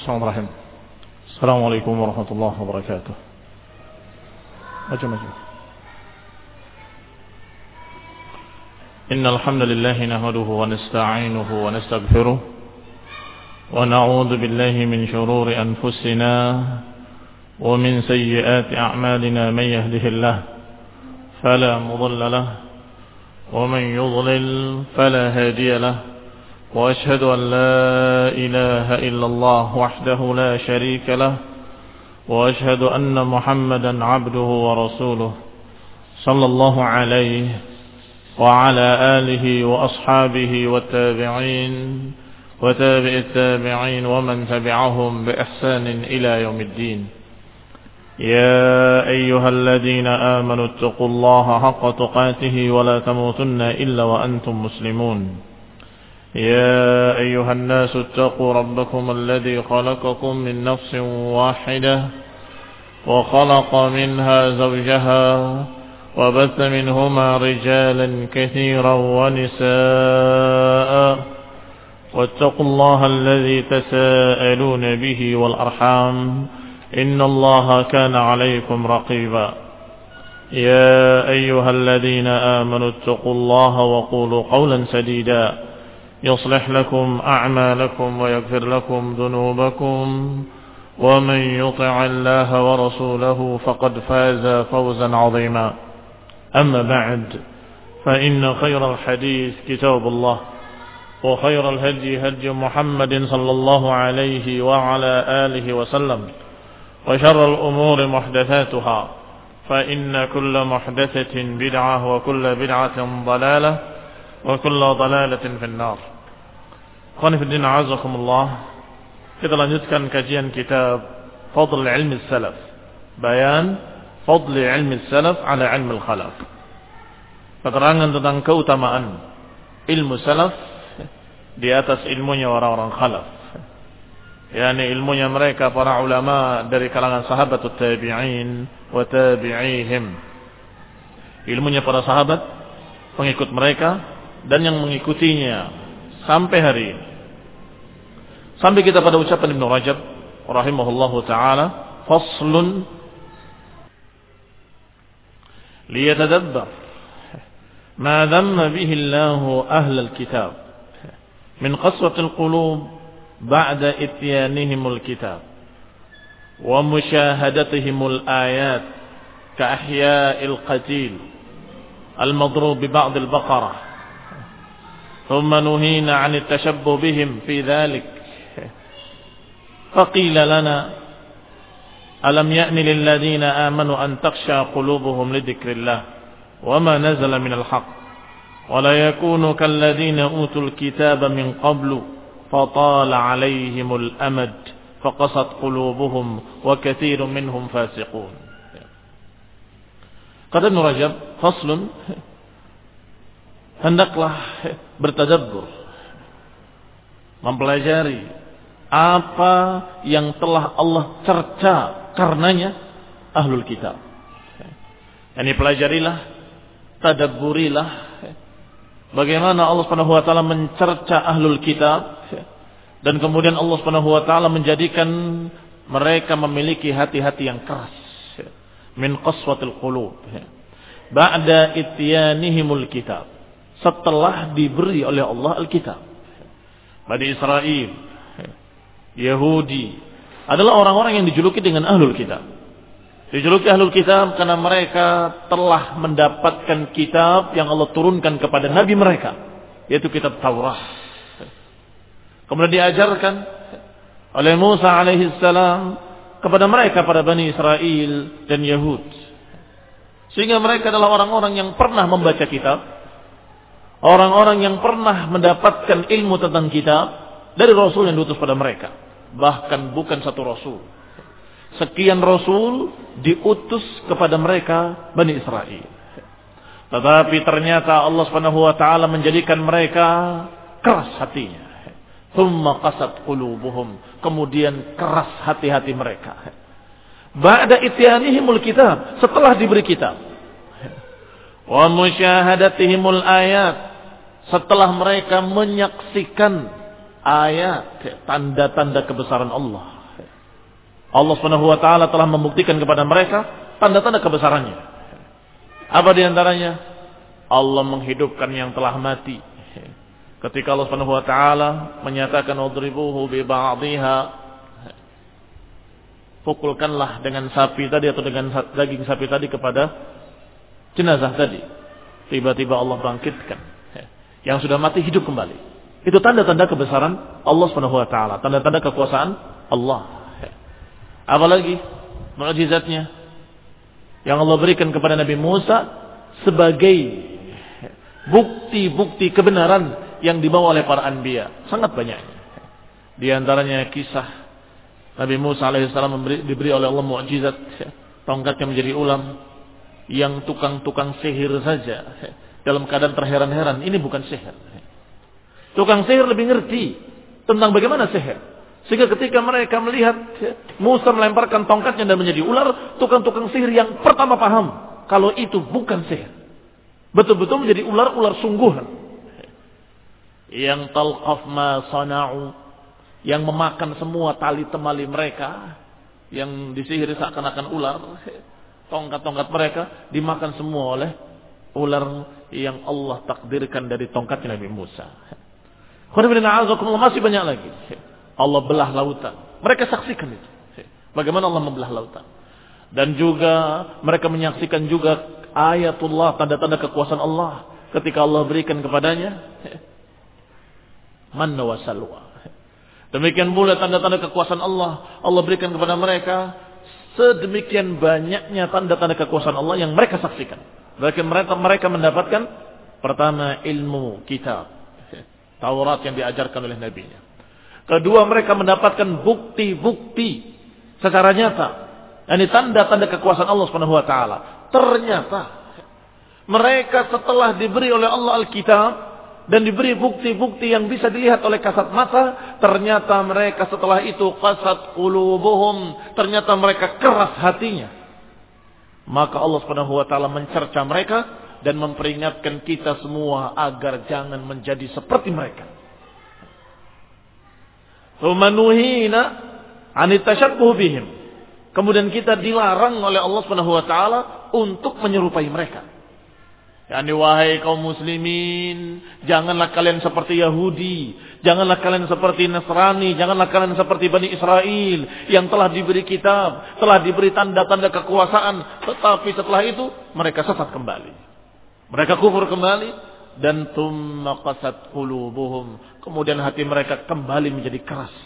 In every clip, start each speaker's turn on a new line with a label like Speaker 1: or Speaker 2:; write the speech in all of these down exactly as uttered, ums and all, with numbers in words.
Speaker 1: Bismillahirrahmanirrahim. Assalamualaikum warahmatullahi wabarakatuh. Maju maju. Innal hamdalillah nahmaduhu wa nasta'inuhu wa nastaghfiruh wa na'udzu billahi min shururi anfusina wa min sayyiati a'malina man yahdihillah fala mudilla lahu wa man yudlil fala hadiya lahu. وأشهد أن لا إله إلا الله وحده لا شريك له وأشهد أن محمدا عبده ورسوله صلى الله عليه وعلى آله وأصحابه والتابعين وتابع التابعين ومن تبعهم بإحسان إلى يوم الدين. يا أيها الذين آمنوا اتقوا الله حق تقاته ولا تموتن إلا وأنتم مسلمون. يا أيها الناس اتقوا ربكم الذي خلقكم من نفس واحدة وخلق منها زوجها وبث منهما رجالا كثيرا ونساء واتقوا الله الذي تساءلون به والأرحام إن الله كان عليكم رقيبا. يا أيها الذين آمنوا اتقوا الله وقولوا قولا سديدا يصلح لكم أعمالكم ويغفر لكم ذنوبكم ومن يطع الله ورسوله فقد فاز فوزا عظيما. أما بعد فإن خير الحديث كتاب الله وخير الهدي هدي محمد صلى الله عليه وعلى آله وسلم وشر الأمور محدثاتها فإن كل محدثة بدعة وكل بدعة ضلالة وكل ضلالة في النار. Khonifuddin a'azakumullah. Kita lanjutkan kajian kitab Fadl Ilmi Salaf, Bayan Fadl Ilmi Salaf ala Ilmi Khalaf. Keterangan tentang keutamaan ilmu salaf di atas ilmunya orang-orang khalaf, yakni ilmunya mereka para ulama dari kalangan sahabatut tabi'in wa tabi'ihim. Ilmunya para sahabat, pengikut mereka dan yang mengikutinya sampai hari ini. Sampai kita pada ucapan Ibnu Rajab rahimahullahu taala, faslun liyatadabbar ma dhamma bihi Allahu ahlal kitab min qaswatil qulub ba'da ityanihimul kitab wa musyahadatihimul ayat ka ahya'il qatil al-madrub bi ba'd al-baqarah. ثم نهينا عن التشبه بهم في ذلك فقيل لنا ألم يأن للذين آمنوا أن تخشى قلوبهم لذكر الله وما نزل من الحق ولا يكونوا كالذين أوتوا الكتاب من قبل فطال عليهم الأمد فقست قلوبهم وكثير منهم فاسقون. قال ابن رجب فصل hendaklah bertadabbur, mempelajari apa yang telah Allah cerca karenanya ahlul kitab. Yani pelajarilah, tadabburilah bagaimana Allah Subhanahu wa taala mencerca ahlul kitab dan kemudian Allah Subhanahu wa taala menjadikan mereka memiliki hati-hati yang keras, min qaswatil qulub, ba'da ityanihimul kitab, setelah diberi oleh Allah Alkitab. Bani Israel, Yahudi adalah orang-orang yang dijuluki dengan Ahlul Kitab. Dijuluki Ahlul Kitab karena mereka telah mendapatkan kitab yang Allah turunkan kepada Nabi mereka, yaitu kitab Taurat. Kemudian diajarkan oleh Musa alaihi salam kepada mereka, pada Bani Israel dan Yahud. Sehingga mereka adalah orang-orang yang pernah membaca kitab, orang-orang yang pernah mendapatkan ilmu tentang kitab dari Rasul yang diutus pada mereka. Bahkan bukan satu Rasul, sekian Rasul diutus kepada mereka Bani Israel. Tetapi ternyata Allah Subhanahu wa taala menjadikan mereka keras hatinya. Tsumma qasat qulubuhum, kemudian keras hati-hati mereka. Ba'da ityanihimul kitab, setelah diberi kitab. Wa musyahadatihimul ayat, setelah mereka menyaksikan ayat, tanda-tanda kebesaran Allah. Allah Subhanahu wa taala telah membuktikan kepada mereka tanda-tanda kebesarannya. Apa di antaranya? Allah menghidupkan yang telah mati. Ketika Allah Subhanahu wa taala menyatakan udribuhu bi ba'dihha, pukulkanlah dengan sapi tadi atau dengan daging sapi tadi kepada jenazah tadi. Tiba-tiba Allah bangkitkan yang sudah mati hidup kembali. Itu tanda-tanda kebesaran Allah Subhanahu wa taala, tanda-tanda kekuasaan Allah. Apalagi mukjizatnya yang Allah berikan kepada Nabi Musa sebagai bukti-bukti kebenaran yang dibawa oleh para anbiya. Sangat banyaknya. Di antaranya kisah Nabi Musa alaihissalam memberi, diberi oleh Allah mukjizat, tongkatnya menjadi ulam, yang tukang-tukang sihir saja dalam keadaan terheran-heran, ini bukan sihir. Tukang sihir lebih ngerti tentang bagaimana sihir. Sehingga ketika mereka melihat Musa melemparkan tongkatnya dan menjadi ular, tukang-tukang sihir yang pertama paham kalau itu bukan sihir. Betul-betul menjadi ular-ular sungguhan. Yang talqaf ma sana'u, yang memakan semua tali temali mereka, yang disihir seakan-akan ular. Tongkat-tongkat mereka dimakan semua oleh ular yang Allah takdirkan dari tongkatnya Nabi Musa. Masih banyak lagi. Allah belah lautan. Mereka saksikan itu. Bagaimana Allah membelah lautan. Dan juga mereka menyaksikan juga ayatullah, tanda-tanda kekuasaan Allah. Ketika Allah berikan kepadanya manna wa salwa. Demikian pula tanda-tanda kekuasaan Allah. Allah berikan kepada mereka sedemikian banyaknya tanda-tanda kekuasaan Allah yang mereka saksikan. Bahkan mereka, mereka mendapatkan pertama ilmu kitab, Taurat yang diajarkan oleh nabinya. Kedua, mereka mendapatkan bukti-bukti secara nyata. Ini tanda-tanda kekuasaan Allah Subhanahu wa taala. Ternyata mereka setelah diberi oleh Allah Alkitab dan diberi bukti-bukti yang bisa dilihat oleh kasat mata, ternyata mereka setelah itu qasat qulubuhum, ternyata mereka keras hatinya. Maka Allah Subhanahu wa taala mencerca mereka dan memperingatkan kita semua agar jangan menjadi seperti mereka. Tumanuhina anit tashabbuh bihim. Kemudian kita dilarang oleh Allah Subhanahu wa taala untuk menyerupai mereka. Yani wahai kaum muslimin, janganlah kalian seperti Yahudi, janganlah kalian seperti Nasrani, janganlah kalian seperti Bani Israel yang telah diberi kitab, telah diberi tanda-tanda kekuasaan, tetapi setelah itu mereka sesat kembali. Mereka kufur kembali dan tsumma qasat qulubuhum, kemudian hati mereka kembali menjadi keras.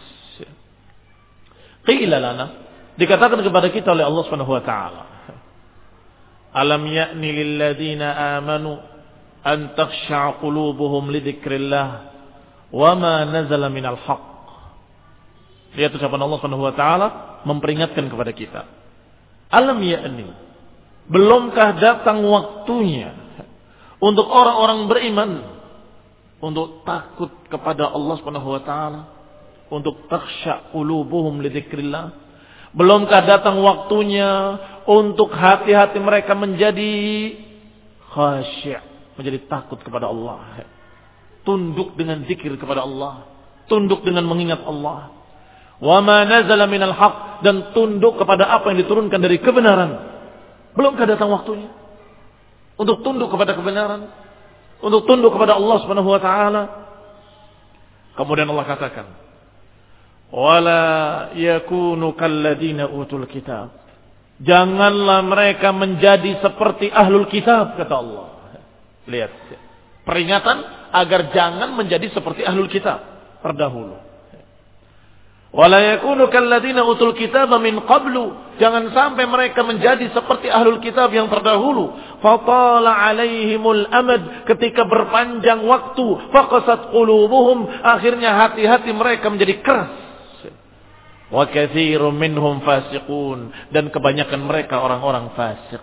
Speaker 1: Qila lana, dikatakan kepada kita oleh Allah Subhanahu wa taala, alam ya'ni lil ladzina amanu an takhsha'a qulubuhum li dzikrillah wa ma nazala minal haqq. Lihat ucapan Allah Subhanahu wa taala memperingatkan kepada kita. Alam ya'ni, belumkah datang waktunya untuk orang-orang beriman untuk takut kepada Allah Subhanahu wa taala, untuk takhsha' qulubuhum li dzikrillah? Belumkah datang waktunya untuk hati-hati mereka menjadi khasyi', menjadi takut kepada Allah, tunduk dengan zikir kepada Allah, tunduk dengan mengingat Allah. Wa ma nazala minal haqq, dan tunduk kepada apa yang diturunkan dari kebenaran. Belumkah datang waktunya untuk tunduk kepada kebenaran, untuk tunduk kepada Allah Subhanahu wa taala? Kemudian Allah katakan, wala yakunu kalladina utul kitab, janganlah mereka menjadi seperti ahlul kitab, kata Allah. Lihat, peringatan agar jangan menjadi seperti ahlul kitab terdahulu. Wala yakunu kalladina utul kitab min qablu, jangan sampai mereka menjadi seperti ahlul kitab yang terdahulu. Fatala alaihimul amad, ketika berpanjang waktu, faqasat qulubuhum, akhirnya hati-hati mereka menjadi keras. Wa katsirun minhum fasiqun, dan kebanyakan mereka orang-orang fasik.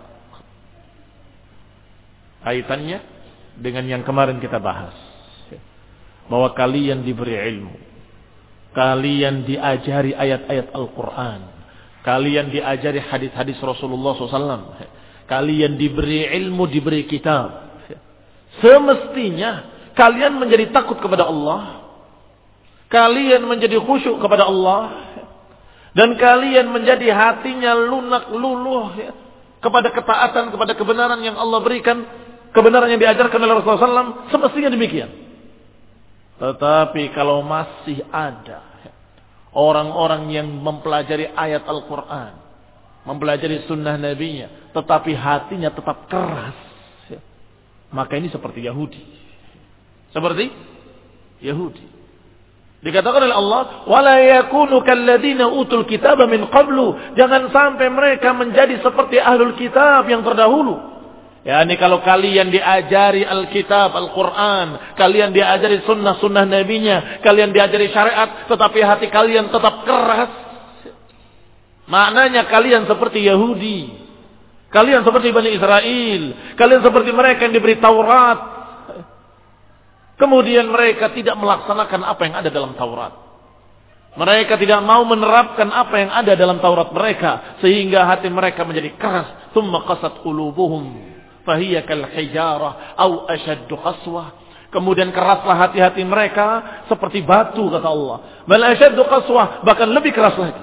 Speaker 1: Kaitannya dengan yang kemarin kita bahas, bahwa kalian diberi ilmu, kalian diajari ayat-ayat Al-Quran, kalian diajari hadis-hadis Rasulullah shallallahu alaihi wasallam, kalian diberi ilmu, diberi kitab. Semestinya kalian menjadi takut kepada Allah, kalian menjadi khusyuk kepada Allah, Dan kalian menjadi hatinya lunak luluh ya, kepada ketaatan, kepada kebenaran yang Allah berikan, kebenaran yang diajarkan oleh Rasulullah shallallahu alaihi wasallam, semestinya demikian. Tetapi kalau masih ada ya, orang-orang yang mempelajari ayat Al-Quran, mempelajari sunnah Nabi-Nya, tetapi hatinya tetap keras, ya, maka ini seperti Yahudi. Seperti Yahudi. Dikatakan oleh Allah, wala yakunu kalladzina utul kitaba min qablu. Jangan sampai mereka menjadi seperti ahlul kitab yang terdahulu. Ya, ini kalau kalian diajari Alkitab, Al-Quran, kalian diajari sunnah-sunnah Nabi-Nya, kalian diajari syariat, tetapi hati kalian tetap keras. Maknanya kalian seperti Yahudi. Kalian seperti Bani Israel. Kalian seperti mereka yang diberi Taurat. Kemudian mereka tidak melaksanakan apa yang ada dalam Taurat. Mereka tidak mau menerapkan apa yang ada dalam Taurat mereka. Sehingga hati mereka menjadi keras. Thumma qasat qulubuhum fahiya kal hijarah aw ashaddu qaswah. Kemudian keraslah hati-hati mereka seperti batu, kata Allah. Bal ashaddu qaswah, bahkan lebih keras lagi.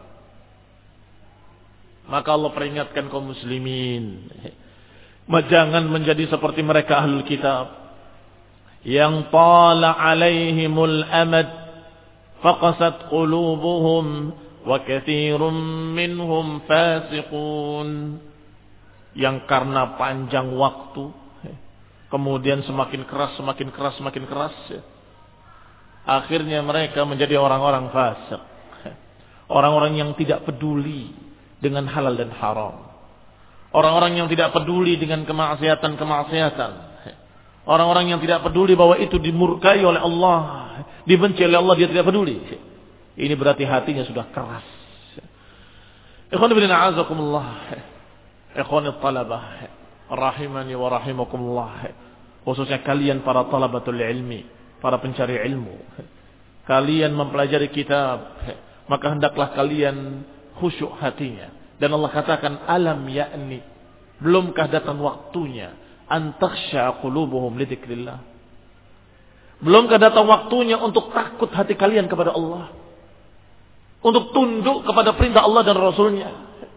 Speaker 1: Maka Allah peringatkan kaum muslimin, jangan menjadi seperti mereka ahlul kitab yang tala alaihimul amad faqasat qulubuhum wa katsirun minhum fasiqun, yang karena panjang waktu kemudian semakin keras semakin keras semakin keras akhirnya mereka menjadi orang-orang fasik, orang-orang yang tidak peduli dengan halal dan haram, orang-orang yang tidak peduli dengan kemaksiatan-kemaksiatan, orang-orang yang tidak peduli bahwa itu dimurkai oleh Allah, dibenci oleh Allah, dia tidak peduli. Ini berarti hatinya sudah keras. Ikhwan ibn a'azakumullah, ikhwan talabah, rahimani wa rahimakumullah, khususnya kalian para talabatul ilmi, para pencari ilmu. Kalian mempelajari kitab, maka hendaklah kalian khusyuk hatinya. Dan Allah katakan, alam ya'ni, belumkah datang waktunya an takhsha qulubuhum li dzikrillah. Belumkah datang waktunya untuk takut hati kalian kepada Allah, untuk tunduk kepada perintah Allah dan Rasulnya.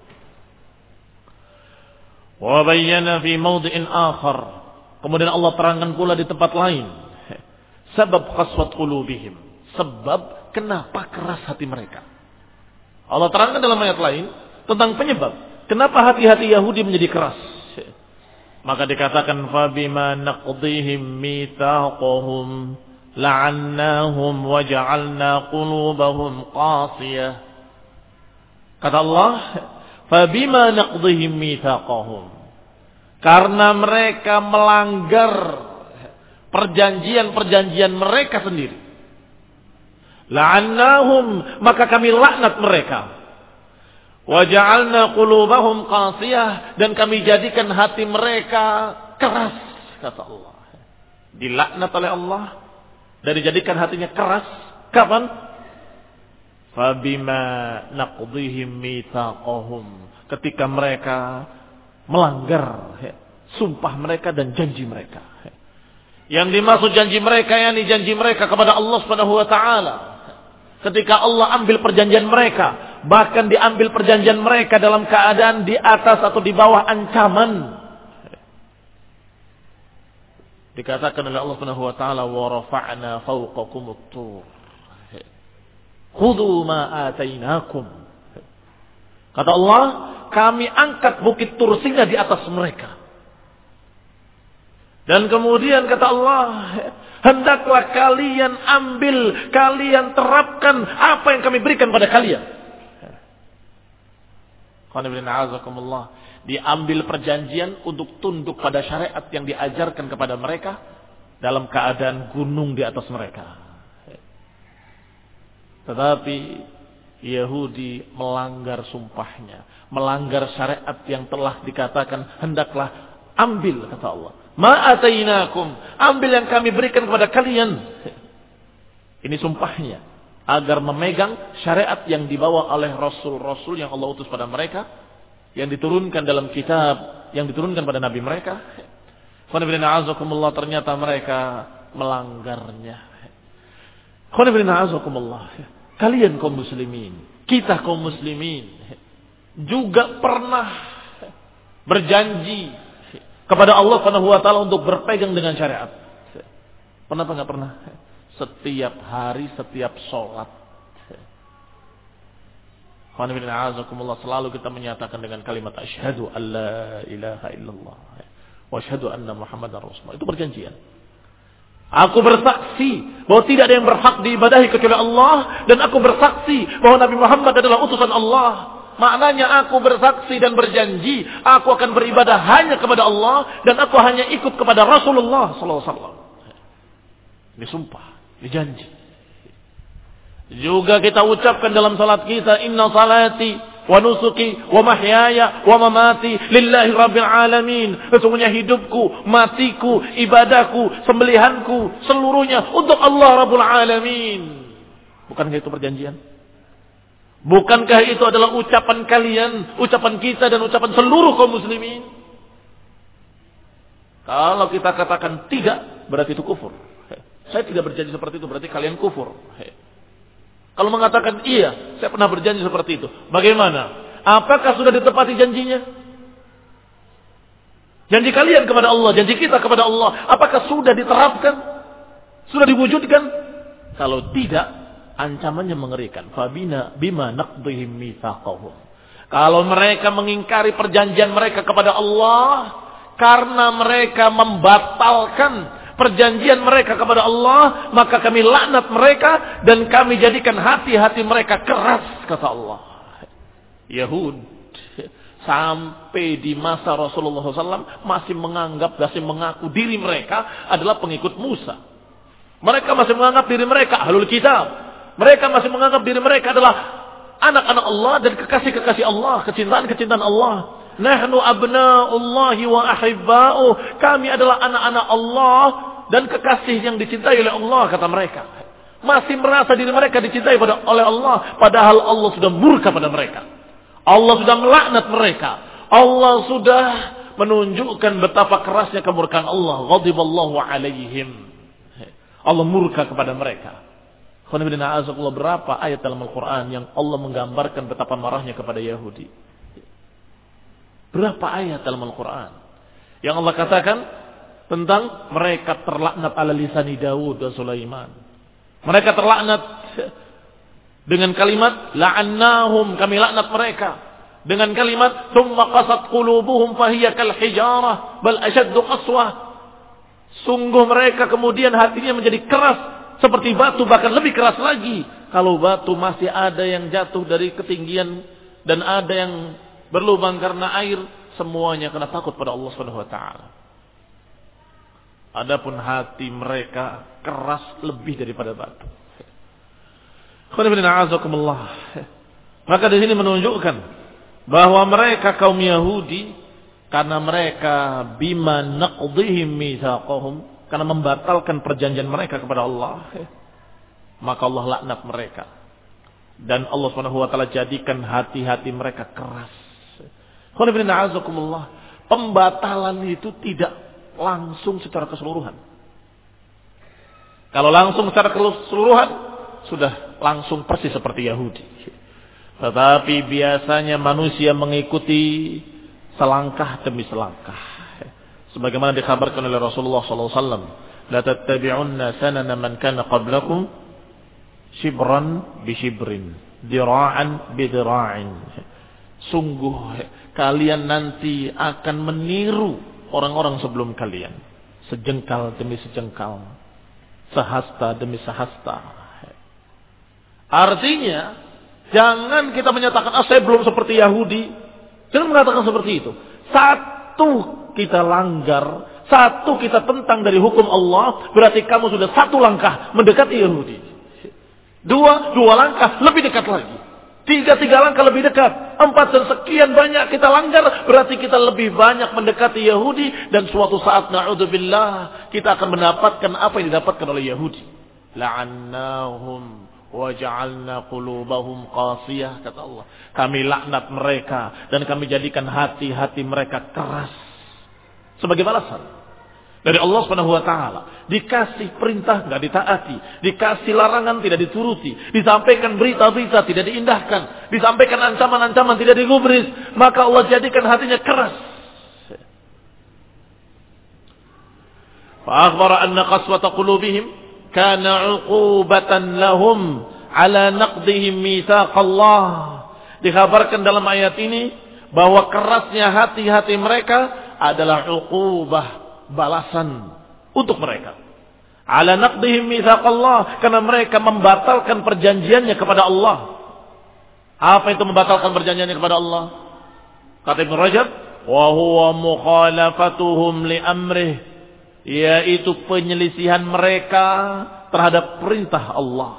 Speaker 1: Wa bayyana fi mawdi'in akhar, kemudian Allah terangkan pula di tempat lain, sebab qaswat qulubihim, sebab kenapa keras hati mereka. Allah terangkan dalam ayat lain tentang penyebab kenapa hati-hati Yahudi menjadi keras. Maka dikatakan fabima naqdihim mitsaqahum la'annahum wa ja'alna qulubahum qasiyah. Kata Allah, fabima naqdihim mitsaqahum, karena mereka melanggar perjanjian-perjanjian mereka sendiri. La'annahum, maka kami laknat mereka. Wa ja'alna qulubahum qasiyah, dan kami jadikan hati mereka keras, kata Allah. Dilaknat oleh Allah dan dijadikan hatinya keras. Kapan? Fabima naqdihim mitsaqahum, ketika mereka melanggar sumpah mereka dan janji mereka. Yang dimaksud janji mereka, yakni janji mereka kepada Allah Subhanahu wa taala. Ketika Allah ambil perjanjian mereka, bahkan diambil perjanjian mereka dalam keadaan di atas atau di bawah ancaman. Dikatakan oleh Allah Subhanahu wa taala, wa rafa'na fawqakumut tur. Khudhu ma atainakum. Kata Allah, kami angkat bukit Tur Sina di atas mereka. Dan kemudian kata Allah, hendaklah kalian ambil, kalian terapkan apa yang kami berikan pada kalian. Diambil perjanjian untuk tunduk pada syariat yang diajarkan kepada mereka dalam keadaan gunung di atas mereka. Tetapi Yahudi melanggar sumpahnya, melanggar syariat yang telah dikatakan hendaklah ambil, kata Allah. Ma'atainakum, ambil yang kami berikan kepada kalian. Ini sumpahnya, agar memegang syariat yang dibawa oleh rasul-rasul yang Allah utus pada mereka, yang diturunkan dalam kitab, yang diturunkan pada nabi mereka. Ternyata mereka melanggarnya. kalian kaum muslimin, kita kaum muslimin juga pernah berjanji kepada Allah Subhanahu wa taala untuk berpegang dengan syariat. Pernah apa enggak pernah? Setiap hari, setiap sholat. Selalu kita menyatakan dengan kalimat asyhadu alla ilaha illallah wa asyhadu anna muhammadar rasulullah. Itu perjanjian. Aku bersaksi bahwa tidak ada yang berhak diibadahi kecuali Allah, dan aku bersaksi bahwa Nabi Muhammad adalah utusan Allah. Maknanya aku bersaksi dan berjanji aku akan beribadah hanya kepada Allah, dan aku hanya ikut kepada Rasulullah sallallahu alaihi wasallam. Ini sumpah, ini janji. Juga kita ucapkan dalam salat kita, inna salati wa nusuki wa mahyaya wa mamati lillahi rabbil alamin. Sesungguhnya hidupku, matiku, ibadahku, sembelihanku seluruhnya untuk Allah Rabbul Alamin. Bukankah itu perjanjian? Bukankah itu adalah ucapan kalian, ucapan kita dan ucapan seluruh kaum muslimin? Kalau kita katakan tidak, berarti itu kufur. Saya tidak berjanji seperti itu, berarti kalian kufur. Kalau mengatakan iya, saya pernah berjanji seperti itu. Bagaimana? Apakah sudah ditepati janjinya? Janji kalian kepada Allah, janji kita kepada Allah, apakah sudah diterapkan? Sudah diwujudkan? Kalau tidak, ancamannya mengerikan. Fabina bima naqdihim mitsaqahum. Kalau mereka mengingkari perjanjian mereka kepada Allah karena mereka membatalkan perjanjian mereka kepada Allah, maka kami laknat mereka dan kami jadikan hati-hati mereka keras, kata Allah. Yahud sampai di masa Rasulullah shallallahu alaihi wasallam masih menganggap, masih mengaku diri mereka adalah pengikut Musa. Mereka masih menganggap diri mereka ahlul kitab. Mereka masih menganggap diri mereka adalah anak-anak Allah dan kekasih-kekasih Allah, kecintaan-kecintaan Allah. Nahnu abna'ullahi wa ahibba'uh. Kami adalah anak-anak Allah dan kekasih yang dicintai oleh Allah, kata mereka. Masih merasa diri mereka dicintai oleh Allah, padahal Allah sudah murka pada mereka. Allah sudah melaknat mereka. Allah sudah menunjukkan betapa kerasnya kemurkaan Allah. Ghadiballahu alaihim. Allah murka kepada mereka. Berapa ayat dalam Al-Quran yang Allah menggambarkan betapa marahnya kepada Yahudi? Berapa ayat dalam Al-Quran yang Allah katakan tentang mereka terlaknat ala lisani Daud dan Sulaiman. Mereka terlaknat dengan kalimat la'annahum, kami laknat mereka. Dengan kalimat thumma qasat qulubuhum fahiya kal hijarah bal ashaddu qaswah. Sungguh mereka kemudian hatinya menjadi keras seperti batu, bahkan lebih keras lagi. Kalau batu masih ada yang jatuh dari ketinggian dan ada yang berlubang karena air, semuanya kena takut pada Allah Subhanahu wa taala. Adapun hati mereka keras lebih daripada batu. Maka di sini menunjukkan bahwa mereka kaum Yahudi, karena mereka bima naqdihim mitsaqahum, karena membatalkan perjanjian mereka kepada Allah, maka Allah laknat mereka. Dan Allah Subhanahu wa taala jadikan hati-hati mereka keras. Pembatalan itu tidak langsung secara keseluruhan. Kalau langsung secara keseluruhan, sudah langsung persis seperti Yahudi. Tetapi biasanya manusia mengikuti selangkah demi selangkah. Sebagaimana dikabarkan oleh Rasulullah sallallahu alaihi wasallam, la tattabi'unna sanana man kana qablakum shibran bi shibrin, dira'an bi dira'in. Sungguh kalian nanti akan meniru orang-orang sebelum kalian, sejengkal demi sejengkal, sehasta demi sehasta. Artinya, jangan kita menyatakan, ah saya belum seperti Yahudi. Jangan mengatakan seperti itu. Satu kita langgar, satu kita tentang dari hukum Allah, berarti kamu sudah satu langkah mendekati Yahudi. Dua, dua langkah lebih dekat lagi. Tiga, tiga langkah lebih dekat. Empat dan sekian banyak kita langgar, berarti kita lebih banyak mendekati Yahudi. Dan suatu saat, na'udzubillah, kita akan mendapatkan apa yang didapatkan oleh Yahudi. La'annahum wa ja'alna qulubahum qasiyah, kata Allah. Kami laknat mereka dan kami jadikan hati-hati mereka keras. Sebagai balasan. dari Allah Subhanahu wa taala. Dikasih perintah enggak ditaati, dikasih larangan tidak dituruti, disampaikan berita-berita tidak diindahkan, disampaikan ancaman-ancaman tidak digubris, maka Allah jadikan hatinya keras. Fa akhbara anna qaswata qulubihim kana 'uqubatan lahum ala naqdihim mitsaq Allah. Dikhabarkan dalam ayat ini bahwa kerasnya hati-hati mereka adalah 'uqubah, balasan untuk mereka. Ala naqdihim mitsaq Allah, karena mereka membatalkan perjanjiannya kepada Allah. Apa itu membatalkan perjanjiannya kepada Allah? Kata Ibnu Rajab, wa huwa mukhalafatuhum li amrih, yaitu penyelisihan mereka terhadap perintah Allah.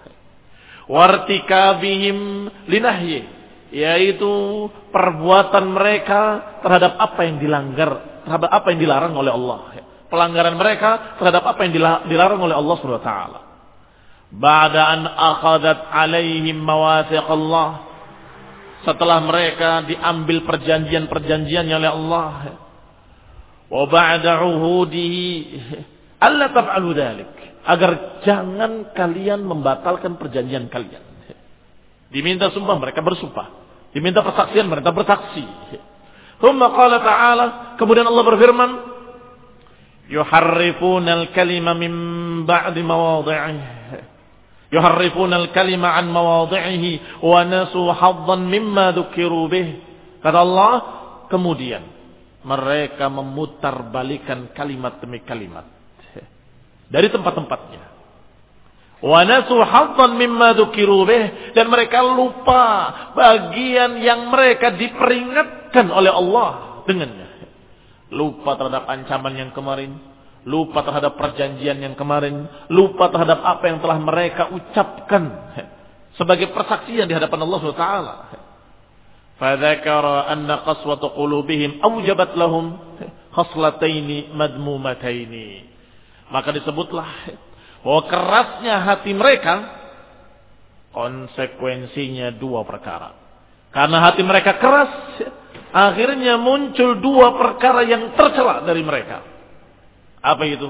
Speaker 1: Wartikabihim linahyi, yaitu perbuatan mereka terhadap apa yang dilanggar, terhadap apa yang dilarang oleh Allah. Pelanggaran mereka terhadap apa yang dilarang oleh Allah Subhanahu wa taala. Ba'da an akhadat alaihim mawathiq Allah, setelah mereka diambil perjanjian-perjanjiannya oleh Allah. Wa ba'da uhudihi alla taf'alu dzalik, agar jangan kalian membatalkan perjanjian kalian. Diminta sumpah, mereka bersumpah. Diminta persaksian, mereka bersaksi. Tsumma qala ta'ala, kemudian Allah berfirman, yuharrifuna al-kalima min ba'di mawadhi'ihi, yuharrifuna al-kalima an mawadhi'ihi wa nasu haddan mimma dzukiru bih. Kata Allah, kemudian mereka memutarbalikan kalimat demi kalimat dari tempat-tempatnya. Wa nasu haddan mimma dzukiru bih, dan mereka lupa bagian yang mereka diperingatkan oleh Allah dengannya. Lupa terhadap ancaman yang kemarin, lupa terhadap perjanjian yang kemarin, lupa terhadap apa yang telah mereka ucapkan sebagai persaksian di hadapan Allah subhanahu wa taala. Fadzakara anna qaswata qulubihim awjabat lahum khaslataini madmumataini. Maka disebutlah bahwa kerasnya hati mereka konsekuensinya dua perkara. Karena hati mereka keras, akhirnya muncul dua perkara yang tercela dari mereka. Apa itu?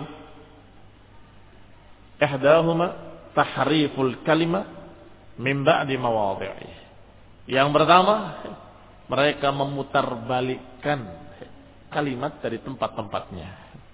Speaker 1: Ihdahuma tahriful kalima min ba'di mawadhi'i. Yang pertama, mereka memutarbalikkan kalimat dari tempat-tempatnya.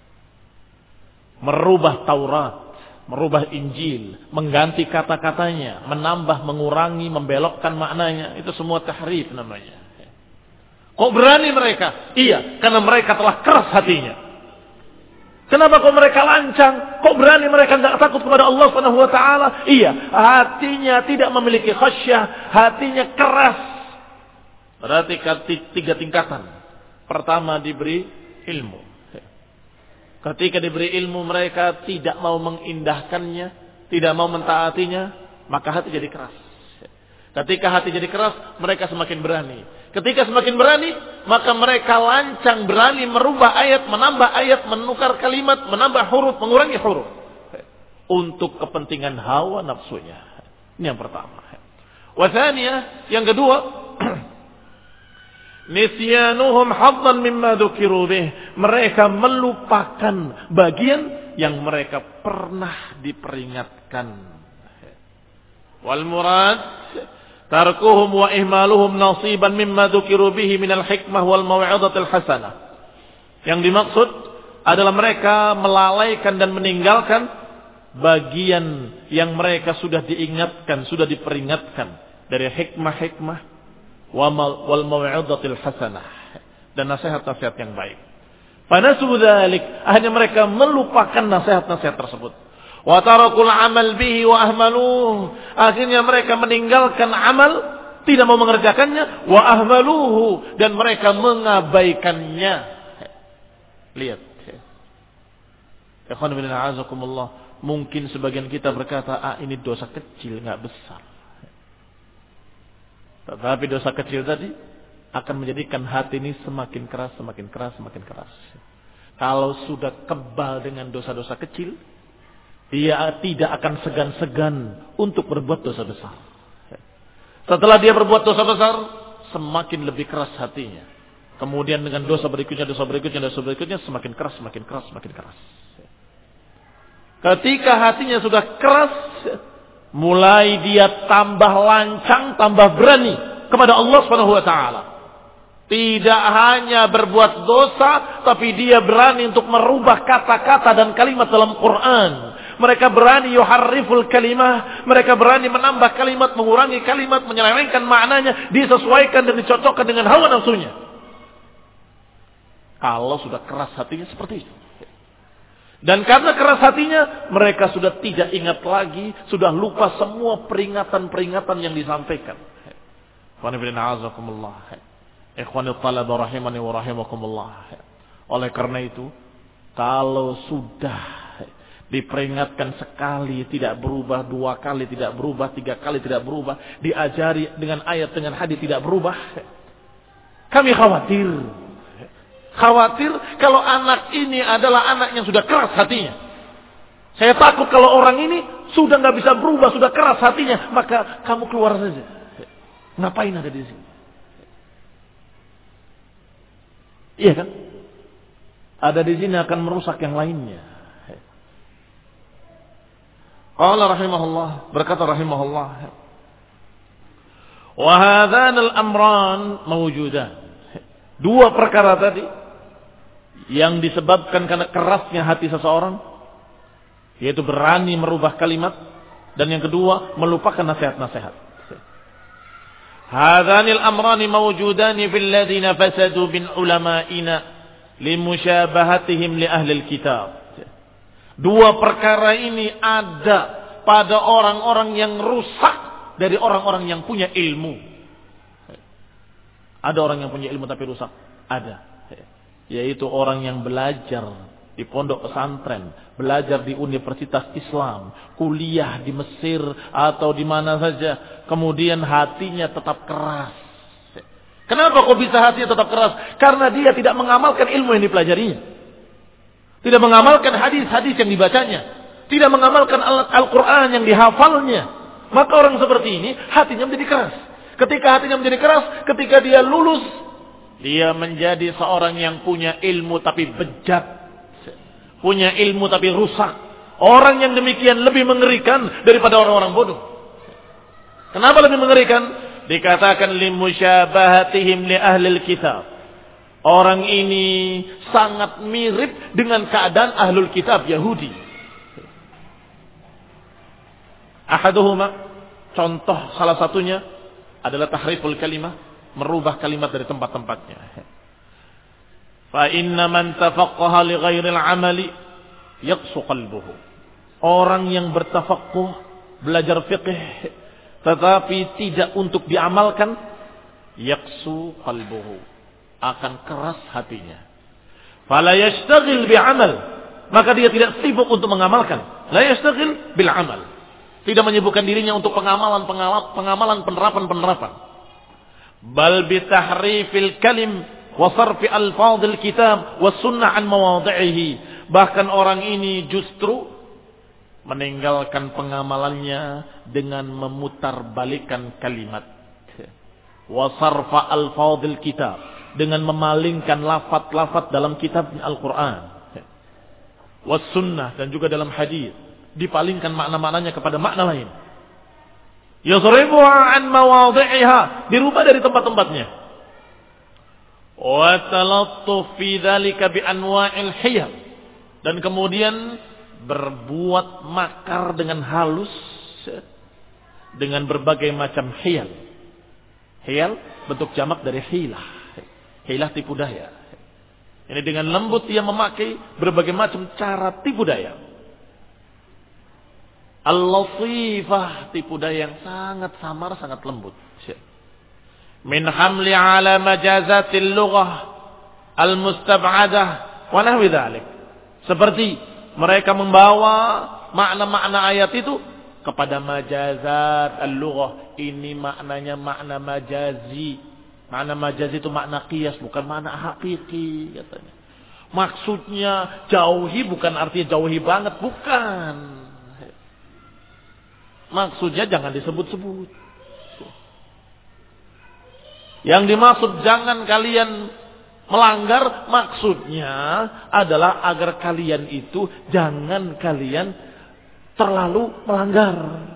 Speaker 1: Merubah Taurat, merubah Injil, mengganti kata-katanya, menambah, mengurangi, membelokkan maknanya. Itu semua tahrif namanya. Kok berani mereka? Iya, karena mereka telah keras hatinya. Kenapa kok mereka lancang? Kok berani mereka tidak takut kepada Allah Subhanahu wa taala? Iya, hatinya tidak memiliki khasyah, hatinya keras. Berarti tiga tingkatan. Pertama, diberi ilmu. Ketika diberi ilmu mereka tidak mau mengindahkannya, tidak mau mentaatinya, maka hati jadi keras. Ketika hati jadi keras, mereka semakin berani. Ketika semakin berani, maka mereka lancang berani merubah ayat, menambah ayat, menukar kalimat, menambah huruf, mengurangi huruf. Untuk kepentingan hawa nafsunya. Ini yang pertama. Wasaniyah, yang kedua, nisyanuhum haddan mimma dzukiru bih. Mereka melupakan bagian yang mereka pernah diperingatkan. Wal murad tarkuhum wa ihmaluhum nasiban mimma dzukiru bihi minal hikmah wal mau'izatil hasanah. Yang dimaksud adalah mereka melalaikan dan meninggalkan bagian yang mereka sudah diingatkan, sudah diperingatkan dari hikmah-hikmah wal mau'izatil hasanah dan nasihat-nasihat yang baik. Fanasu dzalik, akhirnya mereka melupakan nasihat-nasihat tersebut. Wa tarakul amal bihi wa ahmaluhu, akhirnya mereka meninggalkan amal, tidak mau mengerjakannya, wa ahmaluhu, dan mereka mengabaikannya. Lihat. Ikhwan fillah azakumullah, mungkin sebagian kita berkata, ah ini dosa kecil, enggak besar. Tetapi dosa kecil tadi akan menjadikan hati ini semakin keras, semakin keras, semakin keras. Kalau sudah kebal dengan dosa-dosa kecil, dia tidak akan segan-segan untuk berbuat dosa besar. Setelah dia berbuat dosa besar, semakin lebih keras hatinya. Kemudian dengan dosa berikutnya, dosa berikutnya, dosa berikutnya, semakin keras, semakin keras, semakin keras. Ketika hatinya sudah keras, mulai dia tambah lancang, tambah berani kepada Allah Subhanahu wa taala. Tidak hanya berbuat dosa, tapi dia berani untuk merubah kata-kata dan kalimat dalam Quran. Mereka berani yuharriful kalimah, mereka berani menambah kalimat, mengurangi kalimat, menyelewengkan maknanya, disesuaikan dan dicocokkan dengan hawa nafsunya. Kalau sudah keras hatinya seperti itu. Dan karena keras hatinya, mereka sudah tidak ingat lagi, sudah lupa semua peringatan-peringatan yang disampaikan. Oleh karena itu, kalau sudah diperingatkan sekali tidak berubah, dua kali tidak berubah, tiga kali tidak berubah, diajari dengan ayat, dengan hadis tidak berubah, kami khawatir. Khawatir kalau anak ini adalah anak yang sudah keras hatinya. Saya takut kalau orang ini sudah nggak bisa berubah, sudah keras hatinya, maka kamu keluar saja. Ngapain ada di sini? Iya kan? Ada di sini akan merusak yang lainnya. Qala rahimahullah, berkata rahimahullah, wa hadzanal amran mawjudan. Dua perkara tadi yang disebabkan karena kerasnya hati seseorang, yaitu berani merubah kalimat, dan yang kedua melupakan nasihat-nasihat. Hadzanil amrani mawjudani fil ladzina fasadu bin ulama'ina limusyabahatihim li ahli alkitab. Dua perkara ini ada pada orang-orang yang rusak dari orang-orang yang punya ilmu. Ada orang yang punya ilmu tapi rusak? Ada. Yaitu orang yang belajar di pondok pesantren, belajar di universitas Islam, kuliah di Mesir atau di mana saja, kemudian hatinya tetap keras. Kenapa kok bisa hatinya tetap keras? Karena dia tidak mengamalkan ilmu yang dipelajarinya, tidak mengamalkan hadis-hadis yang dibacanya, tidak mengamalkan Al-Quran yang dihafalnya. Maka orang seperti ini hatinya menjadi keras. Ketika hatinya menjadi keras, ketika dia lulus, dia menjadi seorang yang punya ilmu tapi bejat, punya ilmu tapi rusak. Orang yang demikian lebih mengerikan daripada orang-orang bodoh. Kenapa lebih mengerikan? Dikatakan limusyabahatihim li ahlil kitab. Orang ini sangat mirip dengan keadaan ahlul kitab Yahudi. Ahaduhuma, contoh salah satunya adalah tahriful kalimah, merubah kalimat dari tempat-tempatnya. Fa inna man tafaqqaha li ghairil amali yaqsu qalbuhu. Orang yang bertafaqquh, belajar fiqh tetapi tidak untuk diamalkan, yaqsu qalbuhu, akan keras hatinya. Fala yashtaghil bi'amal, maka dia tidak sibuk untuk mengamalkan. La yashtaghil bil amal, tidak menyibukkan dirinya untuk pengamalan pengamalan penerapan-penerapan. Bal bitahrifil kalim wa sarfi alfadhil kitab was sunnah an mawadhi'ihi. Bahkan orang ini justru meninggalkan pengamalannya dengan memutarbalikkan kalimat. Wa sarfa alfadhil kitab, dengan memalingkan lafaz-lafaz dalam kitab Al-Qur'an. Was sunnah, dan juga dalam hadis, dipalingkan makna-maknanya kepada makna lain. Yasrifuha an mawadhi'iha, dirubah dari tempat-tempatnya. Wa talattuf fi dzalika bi anwa'il hiyal, dan kemudian berbuat makar dengan halus dengan berbagai macam hiyal. Hiyal bentuk jamak dari hilah. Hilah tipu daya. Ini dengan lembut dia memakai berbagai macam cara tipu daya. Al-latifah, tipu daya yang sangat samar, sangat lembut. Min hamli ala majazatil lughah al-mustab'adah wa nahwi dzalik. Seperti mereka membawa makna-makna ayat itu kepada majazat al-lughah. Ini maknanya makna majazi. Makna majazi itu makna qiyas, bukan makna hakiki katanya. Maksudnya jauhi bukan artinya jauhi banget, bukan. Maksudnya jangan disebut-sebut. Yang dimaksud jangan kalian Melanggar maksudnya adalah agar kalian itu jangan kalian terlalu melanggar.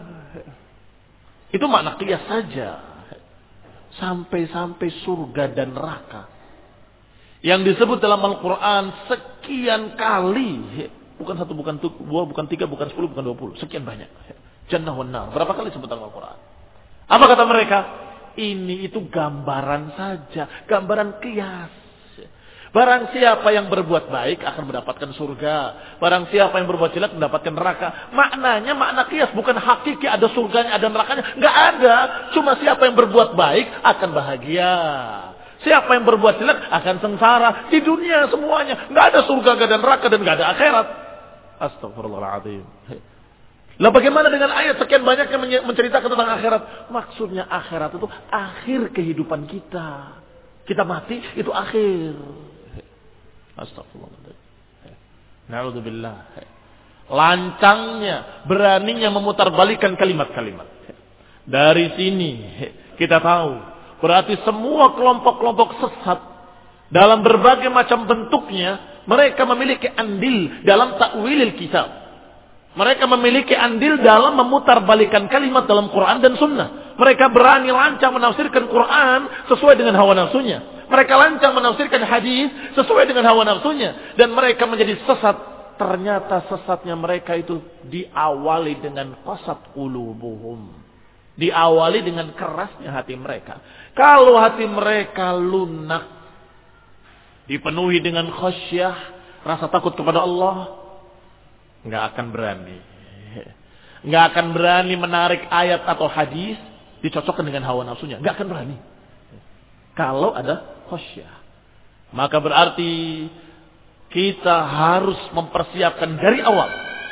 Speaker 1: Itu makna qiyas saja. Sampai-sampai surga dan neraka. Yang disebut dalam Al-Quran sekian kali. Bukan satu, bukan dua, bukan tiga, bukan sepuluh, bukan dua puluh. Sekian banyak. Jannah wan nar. Berapa kali disebut dalam Al-Quran? Apa kata mereka? Ini itu gambaran saja. Gambaran qiyas. Barang siapa yang berbuat baik akan mendapatkan surga. Barang siapa yang berbuat jelek mendapatkan neraka. Maknanya makna qiyas, bukan hakiki ada surganya, ada nerakanya. Enggak ada. Cuma siapa yang berbuat baik akan bahagia. Siapa yang berbuat jelek akan sengsara. Di dunia semuanya. Enggak ada surga, enggak ada neraka, dan enggak ada akhirat. Astagfirullahaladzim. Lah bagaimana dengan ayat sekian banyak yang menceritakan tentang akhirat? Maksudnya akhirat itu akhir kehidupan kita. Kita mati itu akhir. Astagfirullah. Na'udzubillah. Lancangnya, beraninya memutarbalikkan kalimat-kalimat. Dari sini kita tahu, berarti semua kelompok-kelompok sesat dalam berbagai macam bentuknya, mereka memiliki andil dalam takwilil kitab. Mereka memiliki andil dalam memutarbalikkan kalimat dalam Quran dan Sunnah. Mereka berani lancang menafsirkan Quran sesuai dengan hawa nafsunya. Mereka lancang menafsirkan hadis sesuai dengan hawa nafsunya. Dan mereka menjadi sesat. Ternyata sesatnya mereka itu diawali dengan qasat qulubuhum. Diawali dengan kerasnya hati mereka. Kalau hati mereka lunak, dipenuhi dengan khasyah, rasa takut kepada Allah, nggak akan berani. Nggak akan berani menarik ayat atau hadis dicocokkan dengan hawa nafsunya. Nggak akan berani. Kalau ada khasyah. Maka berarti kita harus mempersiapkan dari awal.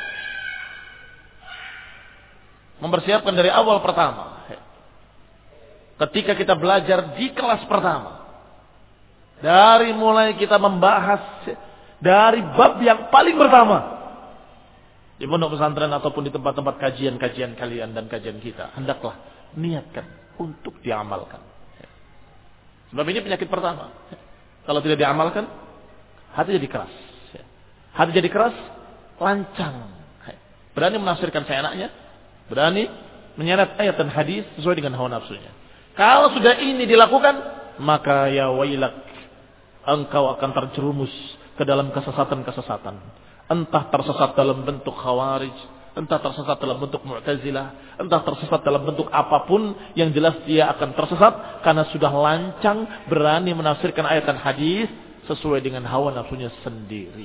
Speaker 1: Mempersiapkan dari awal pertama. Ketika kita belajar di kelas pertama. Dari mulai kita membahas dari bab yang paling pertama. Di pondok pesantren ataupun di tempat-tempat kajian-kajian kalian dan kajian kita. Hendaklah niatkan untuk diamalkan. Sebab ini penyakit pertama. Kalau tidak diamalkan, hati jadi keras. Hati jadi keras, lancang. Berani menafsirkan seenaknya. Berani menyeret ayat dan hadis sesuai dengan hawa nafsunya. Kalau sudah ini dilakukan, maka ya wailak, engkau akan terjerumus ke dalam kesesatan-kesesatan. Entah tersesat dalam bentuk khawarij, entah tersesat dalam bentuk mu'tazilah, entah tersesat dalam bentuk apapun, yang jelas dia akan tersesat karena sudah lancang berani menafsirkan ayat dan hadis sesuai dengan hawa nafsunya sendiri.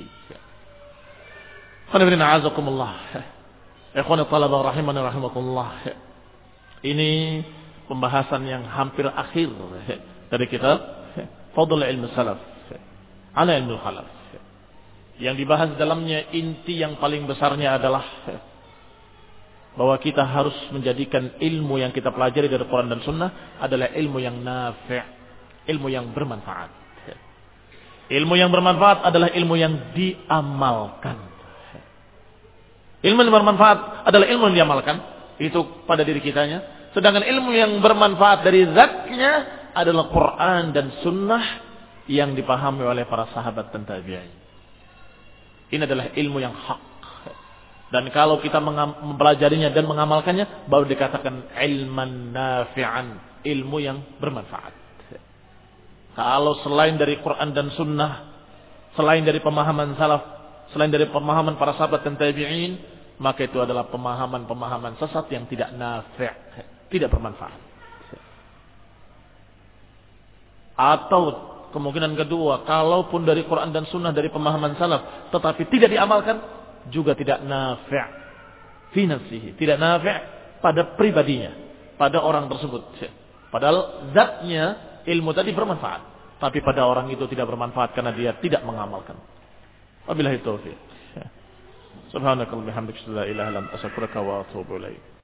Speaker 1: Ikhwani talabah rahimani rahimakumullah. Ini pembahasan yang hampir akhir dari kitab Fadl Ilmu Salaf ala Ilmu Khalaf. Yang dibahas dalamnya inti yang paling besarnya adalah bahwa kita harus menjadikan ilmu yang kita pelajari dari Quran dan Sunnah adalah ilmu yang nafi', ilmu yang bermanfaat. Ilmu yang bermanfaat adalah ilmu yang diamalkan. Ilmu yang bermanfaat adalah ilmu yang diamalkan, itu pada diri kitanya. Sedangkan ilmu yang bermanfaat dari zatnya adalah Quran dan Sunnah yang dipahami oleh para sahabat dan tabi'in. Ini adalah ilmu yang hak. Dan kalau kita mempelajarinya dan mengamalkannya, baru dikatakan ilman nafi'an, ilmu yang bermanfaat. Kalau selain dari Quran dan Sunnah, selain dari pemahaman salaf, selain dari pemahaman para sahabat dan tabi'in, maka itu adalah pemahaman-pemahaman sesat yang tidak nafi', tidak bermanfaat. Atau kemungkinan kedua, kalaupun dari Quran dan Sunnah, dari pemahaman salaf, tetapi tidak diamalkan, juga tidak nafi' fi nafsihi, tidak nafi' pada pribadinya, pada orang tersebut. Padahal zatnya ilmu tadi bermanfaat, tapi pada orang itu tidak bermanfaat karena dia tidak mengamalkan. Wabillahi taufiq. Subhanakallahumma wa bihamdika, la ilaha illa anta, astaghfiruka wa atubu ilaik.